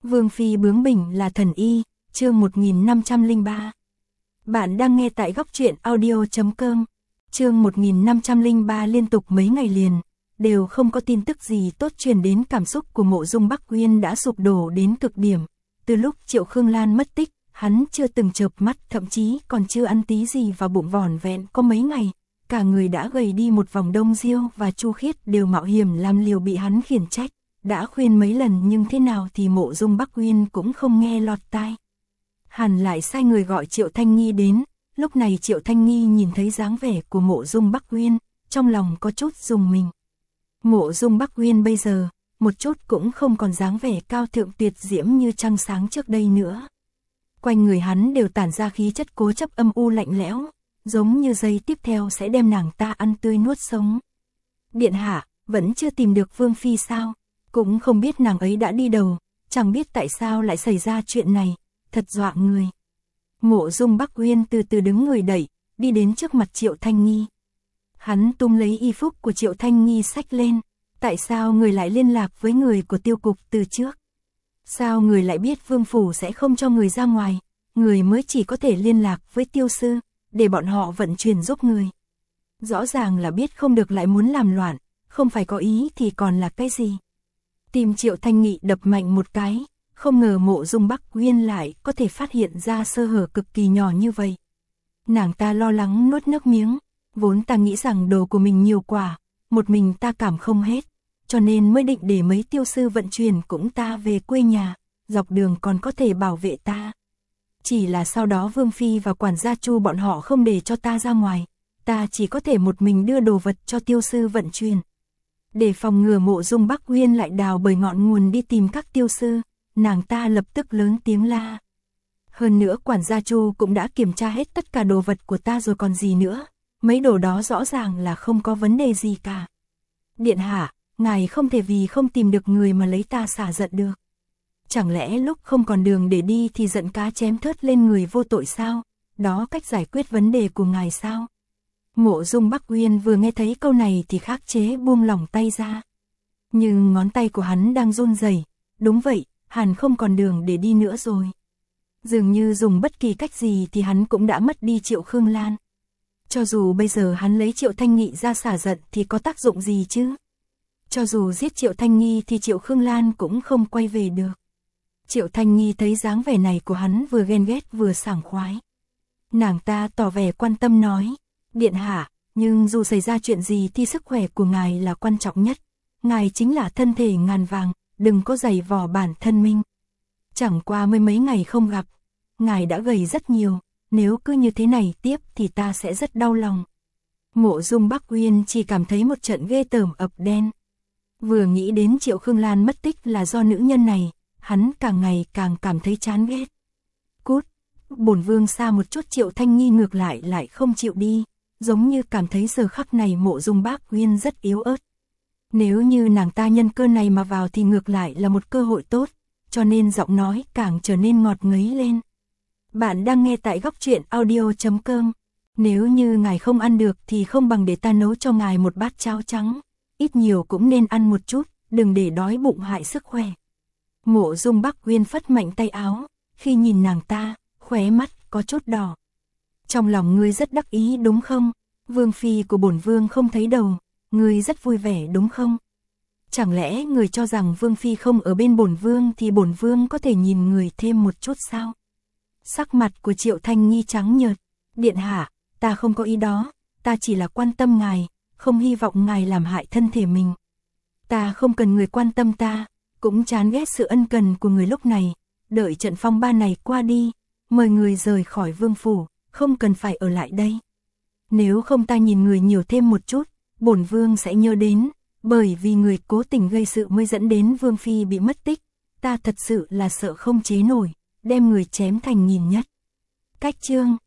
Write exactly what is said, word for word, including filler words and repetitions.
Vương phi bướng bỉnh là thần y, chương một nghìn năm trăm lẻ ba. Bạn đang nghe tại góc truyện audio chấm com. Chương một nghìn năm trăm lẻ ba liên tục mấy ngày liền, đều không có tin tức gì tốt truyền đến. Cảm xúc của Mộ Dung Bắc Uyên đã sụp đổ đến cực điểm. Từ lúc Triệu Khương Lan mất tích, hắn chưa từng chợp mắt, thậm chí còn chưa ăn tí gì vào bụng, vỏn vẹn có mấy ngày. Cả người đã gầy đi một vòng. Đông Diêu và Chu Khiết đều mạo hiểm làm liều bị hắn khiển trách. Đã khuyên mấy lần nhưng thế nào thì Mộ Dung Bắc Uyên cũng không nghe lọt tai. Hàn lại sai người gọi Triệu Thanh Nghi đến. Lúc này Triệu Thanh Nghi nhìn thấy dáng vẻ của Mộ Dung Bắc Uyên, trong lòng có chút rùng mình. Mộ Dung Bắc Uyên bây giờ, một chút cũng không còn dáng vẻ cao thượng tuyệt diễm như trăng sáng trước đây nữa. Quanh người hắn đều tản ra khí chất cố chấp âm u lạnh lẽo, giống như giây tiếp theo sẽ đem nàng ta ăn tươi nuốt sống. Điện hạ, vẫn chưa tìm được Vương phi sao? Cũng không biết nàng ấy đã đi đâu, chẳng biết tại sao lại xảy ra chuyện này, thật dọa người. Mộ Dung Bắc Uyên từ từ đứng người đẩy, đi đến trước mặt Triệu Thanh Nghi. Hắn tung lấy y phúc của Triệu Thanh Nghi xách lên. Tại sao người lại liên lạc với người của tiêu cục từ trước? Sao người lại biết Vương phủ sẽ không cho người ra ngoài? Người mới chỉ có thể liên lạc với tiêu sư, để bọn họ vận chuyển giúp người. Rõ ràng là biết không được lại muốn làm loạn, không phải có ý thì còn là cái gì? Tim Triệu Thanh Nghị đập mạnh một cái, không ngờ Mộ Dung Bắc Uyên lại có thể phát hiện ra sơ hở cực kỳ nhỏ như vậy. Nàng ta lo lắng nuốt nước miếng, vốn ta nghĩ rằng đồ của mình nhiều quá, một mình ta cảm không hết, cho nên mới định để mấy tiêu sư vận chuyển cũng ta về quê nhà, dọc đường còn có thể bảo vệ ta. Chỉ là sau đó Vương phi và quản gia Chu bọn họ không để cho ta ra ngoài, ta chỉ có thể một mình đưa đồ vật cho tiêu sư vận chuyển. Để phòng ngừa Mộ Dung Bắc Uyên lại đào bời ngọn nguồn đi tìm các tiêu sư, nàng ta lập tức lớn tiếng la. Hơn nữa quản gia Chu cũng đã kiểm tra hết tất cả đồ vật của ta rồi còn gì nữa, mấy đồ đó rõ ràng là không có vấn đề gì cả. Điện hạ, ngài không thể vì không tìm được người mà lấy ta xả giận được. Chẳng lẽ lúc không còn đường để đi thì giận cá chém thớt lên người vô tội sao? Đó cách giải quyết vấn đề của ngài sao? Mộ Dung Bắc Uyên vừa nghe thấy câu này thì khắc chế buông lỏng tay ra. Nhưng ngón tay của hắn đang run rẩy. Đúng vậy, Hàn không còn đường để đi nữa rồi. Dường như dùng bất kỳ cách gì thì hắn cũng đã mất đi Triệu Khương Lan. Cho dù bây giờ hắn lấy Triệu Thanh Nghị ra xả giận thì có tác dụng gì chứ? Cho dù giết Triệu Thanh Nghi thì Triệu Khương Lan cũng không quay về được. Triệu Thanh Nghi thấy dáng vẻ này của hắn vừa ghen ghét vừa sảng khoái. Nàng ta tỏ vẻ quan tâm nói, điện hạ, nhưng dù xảy ra chuyện gì thì sức khỏe của ngài là quan trọng nhất. Ngài chính là thân thể ngàn vàng, đừng có giày vò bản thân mình. Chẳng qua mấy mấy ngày không gặp, ngài đã gầy rất nhiều, nếu cứ như thế này tiếp thì ta sẽ rất đau lòng. Mộ Dung Bắc Uyên chỉ cảm thấy một trận ghê tởm ập đen. Vừa nghĩ đến Triệu Khương Lan mất tích là do nữ nhân này, hắn càng ngày càng cảm thấy chán ghét. Cút, bổn vương xa một chút. Triệu Thanh Nghi ngược lại lại không chịu đi, giống như cảm thấy giờ khắc này Mộ Dung Bắc Uyên rất yếu ớt. Nếu như nàng ta nhân cơ này mà vào thì ngược lại là một cơ hội tốt, cho nên giọng nói càng trở nên ngọt ngấy lên. Bạn đang nghe tại góc truyện audio chấm com. Nếu như ngài không ăn được thì không bằng để ta nấu cho ngài một bát cháo trắng. Ít nhiều cũng nên ăn một chút, đừng để đói bụng hại sức khỏe. Mộ Dung Bắc Uyên phất mạnh tay áo, khi nhìn nàng ta, khóe mắt có chút đỏ. Trong lòng ngươi rất đắc ý đúng không? Vương phi của bổn vương không thấy đầu, ngươi rất vui vẻ đúng không? Chẳng lẽ người cho rằng Vương phi không ở bên bổn vương thì bổn vương có thể nhìn người thêm một chút sao? Sắc mặt của Triệu Thanh Nghi trắng nhợt. Điện hạ, ta không có ý đó, ta chỉ là quan tâm ngài, không hy vọng ngài làm hại thân thể mình. Ta không cần người quan tâm ta, cũng chán ghét sự ân cần của người lúc này. Đợi trận phong ba này qua đi, mời người rời khỏi vương phủ, không cần phải ở lại đây. Nếu không ta nhìn người nhiều thêm một chút, bổn vương sẽ nhớ đến, bởi vì người cố tình gây sự mới dẫn đến Vương phi bị mất tích. Ta thật sự là sợ không chế nổi, đem người chém thành nghìn nhất. Cách chương